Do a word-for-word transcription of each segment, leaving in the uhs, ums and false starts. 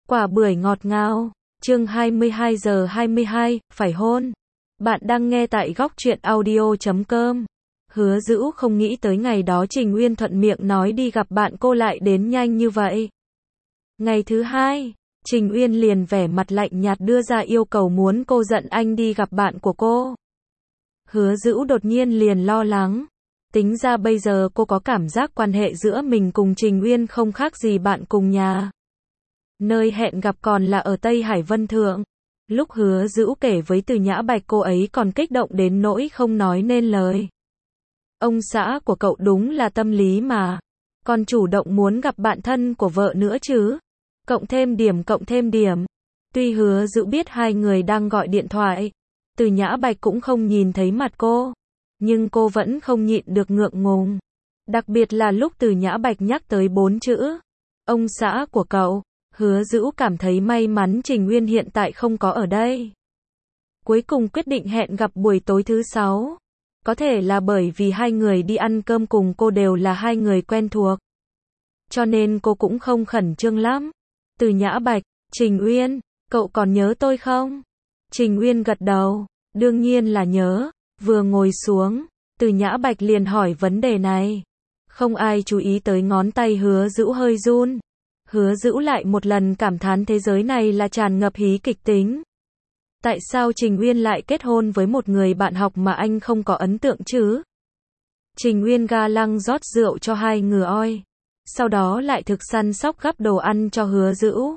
Quả bưởi ngọt ngào. Chương hai mươi hai giờ hai mươi hai, phải hôn. Bạn đang nghe tại góc truyện audio chấm com. Hứa Dữu không nghĩ tới ngày đó Trình Uyên thuận miệng nói đi gặp bạn cô lại đến nhanh như vậy. Ngày thứ hai, Trình Uyên liền vẻ mặt lạnh nhạt đưa ra yêu cầu muốn cô dẫn anh đi gặp bạn của cô. Hứa Dữu đột nhiên liền lo lắng. Tính ra bây giờ cô có cảm giác quan hệ giữa mình cùng Trình Uyên không khác gì bạn cùng nhà. Nơi hẹn gặp còn là ở Tây Hải Vân Thượng. Lúc Hứa Dữu kể với Từ Nhã Bạch cô ấy còn kích động đến nỗi không nói nên lời. Ông xã của cậu đúng là tâm lý mà. Còn chủ động muốn gặp bạn thân của vợ nữa chứ. Cộng thêm điểm cộng thêm điểm. Tuy Hứa Dữu biết hai người đang gọi điện thoại. Từ Nhã Bạch cũng không nhìn thấy mặt cô. Nhưng cô vẫn không nhịn được ngượng ngùng. Đặc biệt là lúc Từ Nhã Bạch nhắc tới bốn chữ. Ông xã của cậu. Hứa Dữu cảm thấy may mắn Trình Uyên hiện tại không có ở đây. Cuối cùng quyết định hẹn gặp buổi tối thứ sáu. Có thể là bởi vì hai người đi ăn cơm cùng cô đều là hai người quen thuộc. Cho nên cô cũng không khẩn trương lắm. Từ Nhã Bạch, Trình Uyên, cậu còn nhớ tôi không? Trình Uyên gật đầu, đương nhiên là nhớ. Vừa ngồi xuống, Từ Nhã Bạch liền hỏi vấn đề này. Không ai chú ý tới ngón tay Hứa Dữu hơi run. Hứa Dữu lại một lần cảm thán thế giới này là tràn ngập hí kịch tính. Tại sao Trình Uyên lại kết hôn với một người bạn học mà anh không có ấn tượng chứ? Trình Uyên ga lăng rót rượu cho hai người oi. Sau đó lại thực săn sóc gắp đồ ăn cho Hứa Dữu.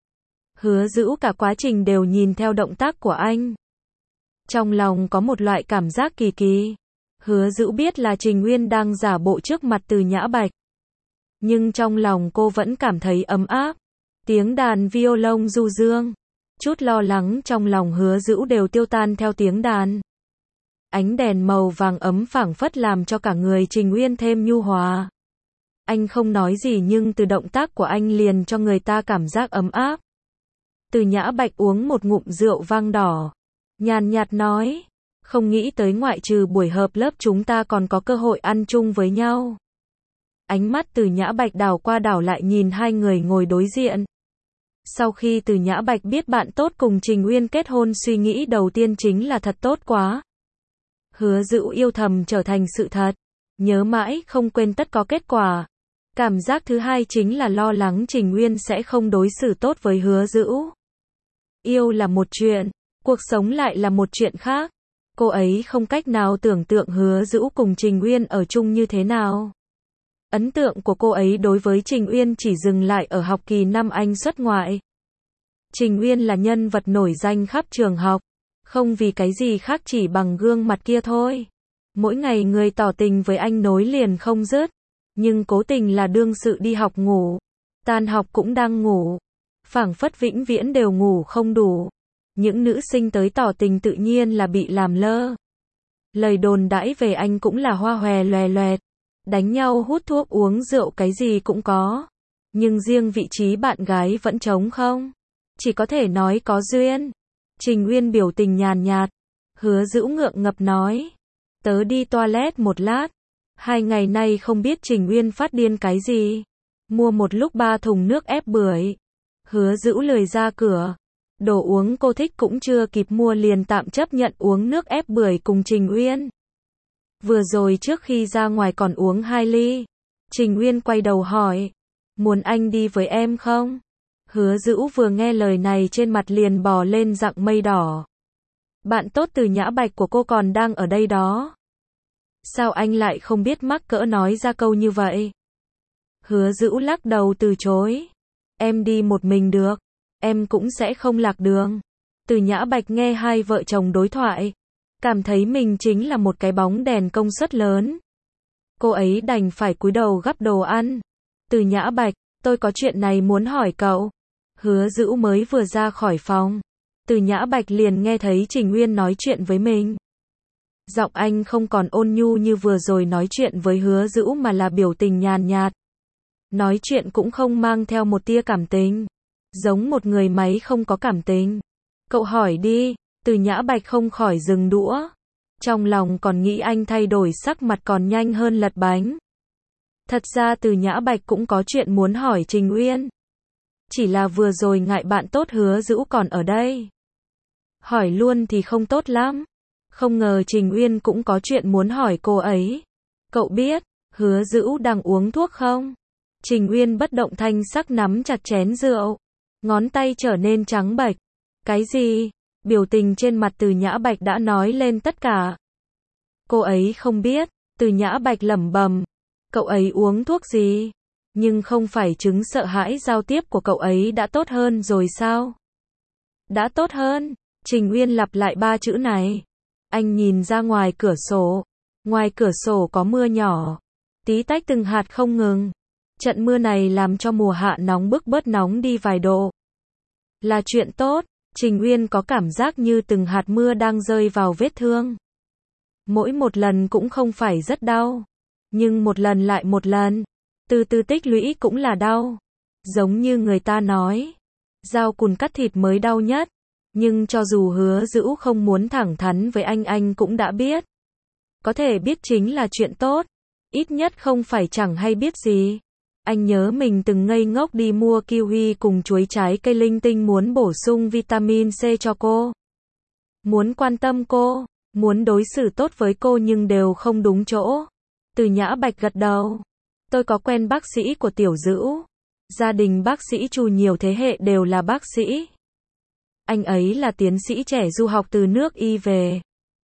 Hứa Dữu cả quá trình đều nhìn theo động tác của anh. Trong lòng có một loại cảm giác kỳ kỳ. Hứa Dữu biết là Trình Uyên đang giả bộ trước mặt Từ Nhã Bạch. Nhưng trong lòng cô vẫn cảm thấy ấm áp. Tiếng đàn violon du dương. Chút lo lắng trong lòng Hứa Dữu đều tiêu tan theo tiếng đàn. Ánh đèn màu vàng ấm phảng phất làm cho cả người Trình Uyên thêm nhu hòa. Anh không nói gì nhưng từ động tác của anh liền cho người ta cảm giác ấm áp. Từ Nhã Bạch uống một ngụm rượu vang đỏ. Nhàn nhạt nói. Không nghĩ tới ngoại trừ buổi hợp lớp chúng ta còn có cơ hội ăn chung với nhau. Ánh mắt Từ Nhã Bạch đảo qua đảo lại nhìn hai người ngồi đối diện. Sau khi Từ Nhã Bạch biết bạn tốt cùng Trình Uyên kết hôn suy nghĩ đầu tiên chính là thật tốt quá. Hứa Dữu yêu thầm trở thành sự thật. Nhớ mãi không quên tất có kết quả. Cảm giác thứ hai chính là lo lắng Trình Uyên sẽ không đối xử tốt với Hứa Dữu. Yêu là một chuyện, cuộc sống lại là một chuyện khác. Cô ấy không cách nào tưởng tượng Hứa Dữu cùng Trình Uyên ở chung như thế nào. Ấn tượng của cô ấy đối với Trình Uyên chỉ dừng lại ở học kỳ năm anh xuất ngoại. Trình Uyên là nhân vật nổi danh khắp trường học. Không vì cái gì khác chỉ bằng gương mặt kia thôi. Mỗi ngày người tỏ tình với anh nối liền không dứt. Nhưng cố tình là đương sự đi học ngủ. Tan học cũng đang ngủ. Phảng phất vĩnh viễn đều ngủ không đủ. Những nữ sinh tới tỏ tình tự nhiên là bị làm lơ. Lời đồn đãi về anh cũng là hoa hòe loè loẹt. Đánh nhau hút thuốc uống rượu cái gì cũng có. Nhưng riêng vị trí bạn gái vẫn trống không. Chỉ có thể nói có duyên. Trình Uyên biểu tình nhàn nhạt. Hứa Dữu ngượng ngập nói. Tớ đi toilet một lát. Hai ngày nay không biết Trình Uyên phát điên cái gì. Mua một lúc ba thùng nước ép bưởi. Hứa Dữu lười ra cửa. Đồ uống cô thích cũng chưa kịp mua liền tạm chấp nhận uống nước ép bưởi cùng Trình Uyên. Vừa rồi trước khi ra ngoài còn uống hai ly. Trình Uyên quay đầu hỏi. Muốn anh đi với em không? Hứa Dữu vừa nghe lời này trên mặt liền bò lên dạng mây đỏ. Bạn tốt Từ Nhã Bạch của cô còn đang ở đây đó. Sao anh lại không biết mắc cỡ nói ra câu như vậy? Hứa Dữu lắc đầu từ chối. Em đi một mình được. Em cũng sẽ không lạc đường. Từ Nhã Bạch nghe hai vợ chồng đối thoại. Cảm thấy mình chính là một cái bóng đèn công suất lớn. Cô ấy đành phải cúi đầu gắp đồ ăn. Từ Nhã Bạch, tôi có chuyện này muốn hỏi cậu. Hứa Dữu mới vừa ra khỏi phòng. Từ Nhã Bạch liền nghe thấy Trình Uyên nói chuyện với mình. Giọng anh không còn ôn nhu như vừa rồi nói chuyện với Hứa Dữu mà là biểu tình nhàn nhạt. Nói chuyện cũng không mang theo một tia cảm tình. Giống một người máy không có cảm tình. Cậu hỏi đi. Từ Nhã Bạch không khỏi dừng đũa. Trong lòng còn nghĩ anh thay đổi sắc mặt còn nhanh hơn lật bánh. Thật ra Từ Nhã Bạch cũng có chuyện muốn hỏi Trình Uyên. Chỉ là vừa rồi ngại bạn tốt Hứa Dữu còn ở đây. Hỏi luôn thì không tốt lắm. Không ngờ Trình Uyên cũng có chuyện muốn hỏi cô ấy. Cậu biết, Hứa Dữu đang uống thuốc không? Trình Uyên bất động thanh sắc nắm chặt chén rượu. Ngón tay trở nên trắng bệch. Cái gì? Biểu tình trên mặt Từ Nhã Bạch đã nói lên tất cả. Cô ấy không biết. Từ Nhã Bạch lẩm bẩm. Cậu ấy uống thuốc gì? Nhưng không phải chứng sợ hãi giao tiếp của cậu ấy đã tốt hơn rồi sao? Đã tốt hơn. Trình Uyên lặp lại ba chữ này. Anh nhìn ra ngoài cửa sổ. Ngoài cửa sổ có mưa nhỏ. Tí tách từng hạt không ngừng. Trận mưa này làm cho mùa hạ nóng bức bớt nóng đi vài độ. Là chuyện tốt. Trình Uyên có cảm giác như từng hạt mưa đang rơi vào vết thương. Mỗi một lần cũng không phải rất đau. Nhưng một lần lại một lần. Từ từ tích lũy cũng là đau. Giống như người ta nói. Dao cùn cắt thịt mới đau nhất. Nhưng cho dù Hứa Dữu không muốn thẳng thắn với anh anh cũng đã biết. Có thể biết chính là chuyện tốt. Ít nhất không phải chẳng hay biết gì. Anh nhớ mình từng ngây ngốc đi mua kiwi cùng chuối trái cây linh tinh muốn bổ sung vitamin C cho cô. Muốn quan tâm cô. Muốn đối xử tốt với cô nhưng đều không đúng chỗ. Từ Nhã Bạch gật đầu. Tôi có quen bác sĩ của Tiểu Dữu. Gia đình bác sĩ Chu nhiều thế hệ đều là bác sĩ. Anh ấy là tiến sĩ trẻ du học từ nước Y về.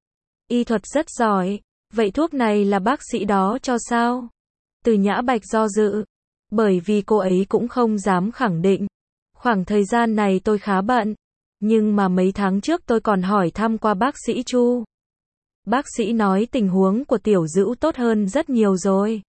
Y thuật rất giỏi. Vậy thuốc này là bác sĩ đó cho sao? Từ Nhã Bạch do dự. Bởi vì cô ấy cũng không dám khẳng định. Khoảng thời gian này tôi khá bận. Nhưng mà mấy tháng trước tôi còn hỏi thăm qua bác sĩ Chu. Bác sĩ nói tình huống của Tiểu Dữu tốt hơn rất nhiều rồi.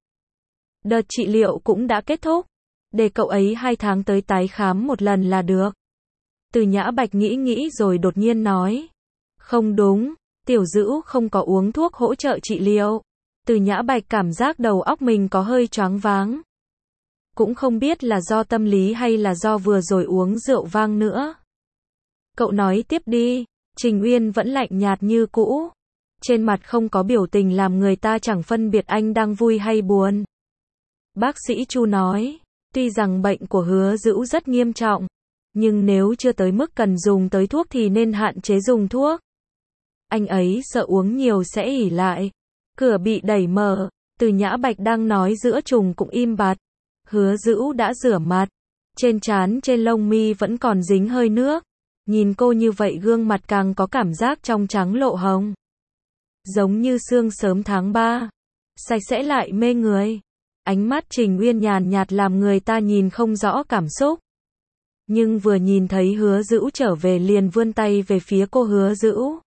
Đợt trị liệu cũng đã kết thúc. Để cậu ấy hai tháng tới tái khám một lần là được. Từ Nhã Bạch nghĩ nghĩ rồi đột nhiên nói. Không đúng, Tiểu Dữu không có uống thuốc hỗ trợ trị liệu. Từ Nhã Bạch cảm giác đầu óc mình có hơi choáng váng. Cũng không biết là do tâm lý hay là do vừa rồi uống rượu vang nữa. Cậu nói tiếp đi. Trình Uyên vẫn lạnh nhạt như cũ. Trên mặt không có biểu tình làm người ta chẳng phân biệt anh đang vui hay buồn. Bác sĩ Chu nói, tuy rằng bệnh của Hứa Dữu rất nghiêm trọng, nhưng nếu chưa tới mức cần dùng tới thuốc thì nên hạn chế dùng thuốc. Anh ấy sợ uống nhiều sẽ ỉ lại. Cửa bị đẩy mở, Từ Nhã Bạch đang nói giữa chừng cũng im bặt. Hứa Dữu đã rửa mặt. Trên trán trên lông mi vẫn còn dính hơi nước. Nhìn cô như vậy gương mặt càng có cảm giác trong trắng lộ hồng. Giống như sương sớm tháng ba. Sạch sẽ lại mê người. Ánh mắt Trình Uyên nhàn nhạt làm người ta nhìn không rõ cảm xúc. Nhưng vừa nhìn thấy Hứa Dữu trở về liền vươn tay về phía cô Hứa Dữu.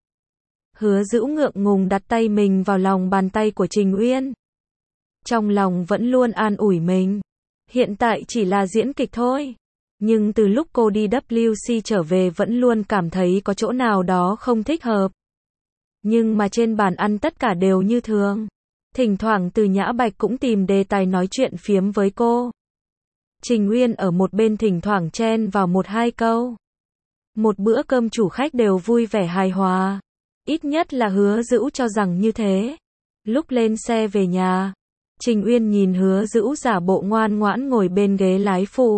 Hứa Dữu ngượng ngùng đặt tay mình vào lòng bàn tay của Trình Uyên. Trong lòng vẫn luôn an ủi mình. Hiện tại chỉ là diễn kịch thôi. Nhưng từ lúc cô đi W C trở về vẫn luôn cảm thấy có chỗ nào đó không thích hợp. Nhưng mà trên bàn ăn tất cả đều như thường. Thỉnh thoảng Từ Nhã Bạch cũng tìm đề tài nói chuyện phiếm với cô. Trình Uyên ở một bên thỉnh thoảng chen vào một hai câu. Một bữa cơm chủ khách đều vui vẻ hài hòa. Ít nhất là Hứa Dữu cho rằng như thế. Lúc lên xe về nhà, Trình Uyên nhìn Hứa Dữu giả bộ ngoan ngoãn ngồi bên ghế lái phụ.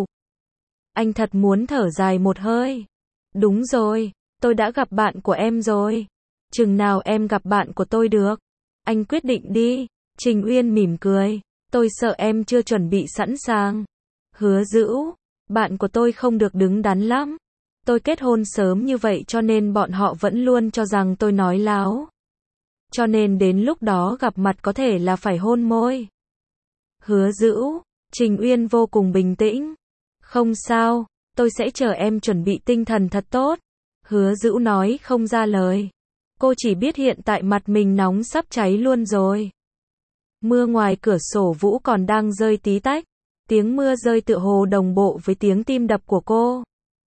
Anh thật muốn thở dài một hơi. Đúng rồi, tôi đã gặp bạn của em rồi. Chừng nào em gặp bạn của tôi được? Anh quyết định đi. Trình Uyên mỉm cười. Tôi sợ em chưa chuẩn bị sẵn sàng. Hứa Dữu, bạn của tôi không được đứng đắn lắm. Tôi kết hôn sớm như vậy cho nên bọn họ vẫn luôn cho rằng tôi nói láo. Cho nên đến lúc đó gặp mặt có thể là phải hôn môi. Hứa Dữu, Trình Uyên vô cùng bình tĩnh. Không sao, tôi sẽ chờ em chuẩn bị tinh thần thật tốt. Hứa Dữu nói không ra lời. Cô chỉ biết hiện tại mặt mình nóng sắp cháy luôn rồi. Mưa ngoài cửa sổ Vũ còn đang rơi tí tách. Tiếng mưa rơi tựa hồ đồng bộ với tiếng tim đập của cô.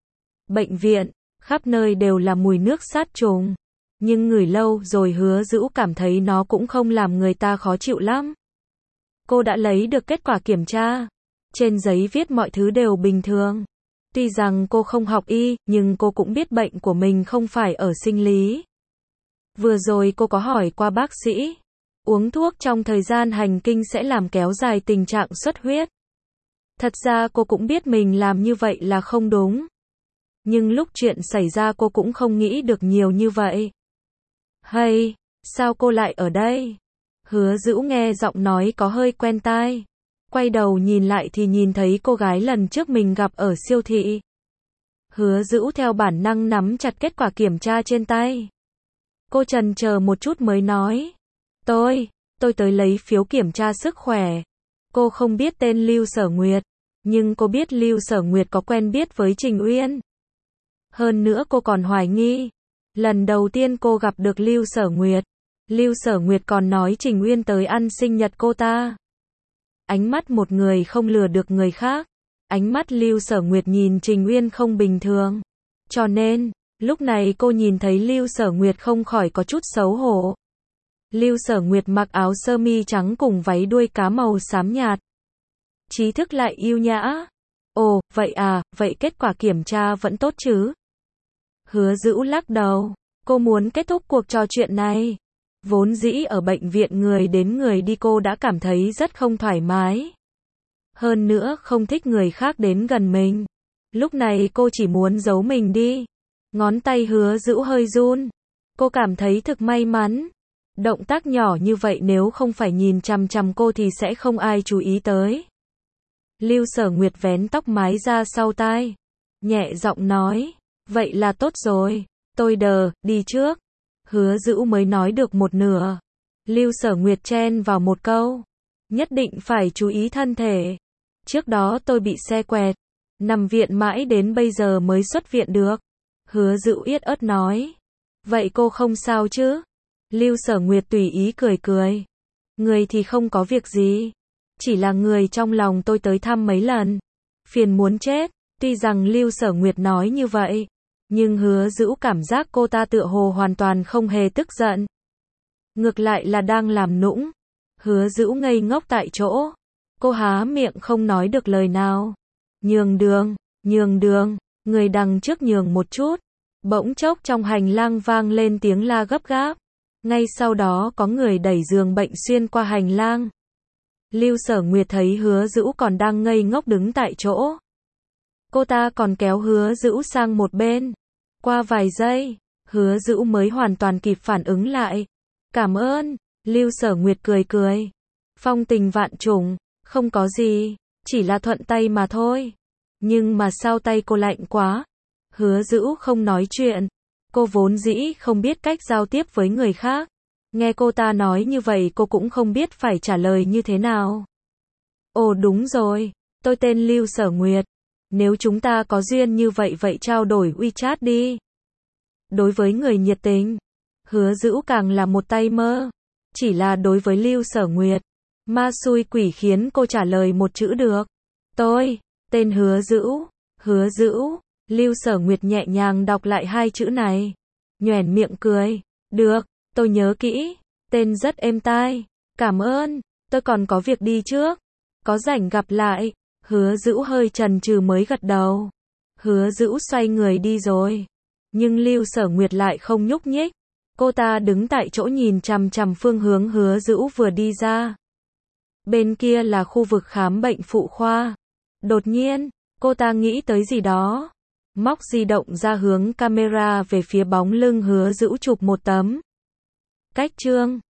Bệnh viện, khắp nơi đều là mùi nước sát trùng. Nhưng ngửi lâu rồi Hứa Dữu cảm thấy nó cũng không làm người ta khó chịu lắm. Cô đã lấy được kết quả kiểm tra. Trên giấy viết mọi thứ đều bình thường. Tuy rằng cô không học y, nhưng cô cũng biết bệnh của mình không phải ở sinh lý. Vừa rồi cô có hỏi qua bác sĩ. Uống thuốc trong thời gian hành kinh sẽ làm kéo dài tình trạng xuất huyết. Thật ra cô cũng biết mình làm như vậy là không đúng. Nhưng lúc chuyện xảy ra cô cũng không nghĩ được nhiều như vậy. Hay, sao cô lại ở đây? Hứa Dữu nghe giọng nói có hơi quen tai. Quay đầu nhìn lại thì nhìn thấy cô gái lần trước mình gặp ở siêu thị. Hứa Dữu theo bản năng nắm chặt kết quả kiểm tra trên tay. Cô chần chờ một chút mới nói. Tôi, tôi tới lấy phiếu kiểm tra sức khỏe. Cô không biết tên Lưu Sở Nguyệt. Nhưng cô biết Lưu Sở Nguyệt có quen biết với Trình Uyên. Hơn nữa cô còn hoài nghi. Lần đầu tiên cô gặp được Lưu Sở Nguyệt, Lưu Sở Nguyệt còn nói Trình Uyên tới ăn sinh nhật cô ta. Ánh mắt một người không lừa được người khác. Ánh mắt Lưu Sở Nguyệt nhìn Trình Uyên không bình thường. Cho nên, lúc này cô nhìn thấy Lưu Sở Nguyệt không khỏi có chút xấu hổ. Lưu Sở Nguyệt mặc áo sơ mi trắng cùng váy đuôi cá màu xám nhạt. Trí thức lại yêu nhã. Ồ, vậy à, vậy kết quả kiểm tra vẫn tốt chứ? Hứa Dữu lắc đầu. Cô muốn kết thúc cuộc trò chuyện này. Vốn dĩ ở bệnh viện người đến người đi cô đã cảm thấy rất không thoải mái. Hơn nữa không thích người khác đến gần mình. Lúc này cô chỉ muốn giấu mình đi. Ngón tay Hứa Dữu hơi run. Cô cảm thấy thực may mắn. Động tác nhỏ như vậy nếu không phải nhìn chằm chằm cô thì sẽ không ai chú ý tới. Lưu Sở Nguyệt vén tóc mái ra sau tai. Nhẹ giọng nói. Vậy là tốt rồi. Tôi đờ, đi trước. Hứa Dữu mới nói được một nửa. Lưu Sở Nguyệt chen vào một câu. Nhất định phải chú ý thân thể. Trước đó tôi bị xe quẹt. Nằm viện mãi đến bây giờ mới xuất viện được. Hứa Dữu yết ớt nói. Vậy cô không sao chứ? Lưu Sở Nguyệt tùy ý cười cười. Người thì không có việc gì. Chỉ là người trong lòng tôi tới thăm mấy lần. Phiền muốn chết. Tuy rằng Lưu Sở Nguyệt nói như vậy. Nhưng Hứa Dữu cảm giác cô ta tựa hồ hoàn toàn không hề tức giận. Ngược lại là đang làm nũng. Hứa Dữu ngây ngốc tại chỗ. Cô há miệng không nói được lời nào. Nhường đường, nhường đường, người đằng trước nhường một chút. Bỗng chốc trong hành lang vang lên tiếng la gấp gáp. Ngay sau đó có người đẩy giường bệnh xuyên qua hành lang. Lưu Sở Nguyệt thấy Hứa Dữu còn đang ngây ngốc đứng tại chỗ. Cô ta còn kéo Hứa Dữu sang một bên. Qua vài giây, Hứa Dữu mới hoàn toàn kịp phản ứng lại. Cảm ơn, Lưu Sở Nguyệt cười cười. Phong tình vạn trùng, không có gì, chỉ là thuận tay mà thôi. Nhưng mà sao tay cô lạnh quá? Hứa Dữu không nói chuyện. Cô vốn dĩ không biết cách giao tiếp với người khác. Nghe cô ta nói như vậy cô cũng không biết phải trả lời như thế nào. Ồ đúng rồi, tôi tên Lưu Sở Nguyệt. Nếu chúng ta có duyên như vậy vậy trao đổi WeChat đi. Đối với người nhiệt tình, Hứa Dữu càng là một tay mơ. Chỉ là đối với Lưu Sở Nguyệt, ma xui quỷ khiến cô trả lời một chữ được. Tôi, tên Hứa Dữu, Hứa Dữu. Lưu Sở Nguyệt nhẹ nhàng đọc lại hai chữ này. Nhoẻn miệng cười. Được, tôi nhớ kỹ. Tên rất êm tai. Cảm ơn, tôi còn có việc đi trước. Có rảnh gặp lại. Hứa Dữu hơi chần chừ mới gật đầu. Hứa Dữu xoay người đi rồi. Nhưng Lưu Sở Nguyệt lại không nhúc nhích. Cô ta đứng tại chỗ nhìn chằm chằm phương hướng Hứa Dữu vừa đi ra. Bên kia là khu vực khám bệnh phụ khoa. Đột nhiên, cô ta nghĩ tới gì đó. Móc di động ra hướng camera về phía bóng lưng Hứa Dữu chụp một tấm. Cách chương